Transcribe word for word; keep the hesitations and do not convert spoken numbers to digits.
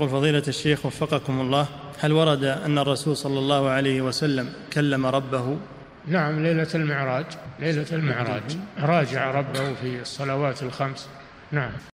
يقول فضيلة الشيخ وفقكم الله، هل ورد أن الرسول صلى الله عليه وسلم كلم ربه؟ نعم، ليلة المعراج، ليلة المعراج راجع ربه في الصلوات الخمس. نعم.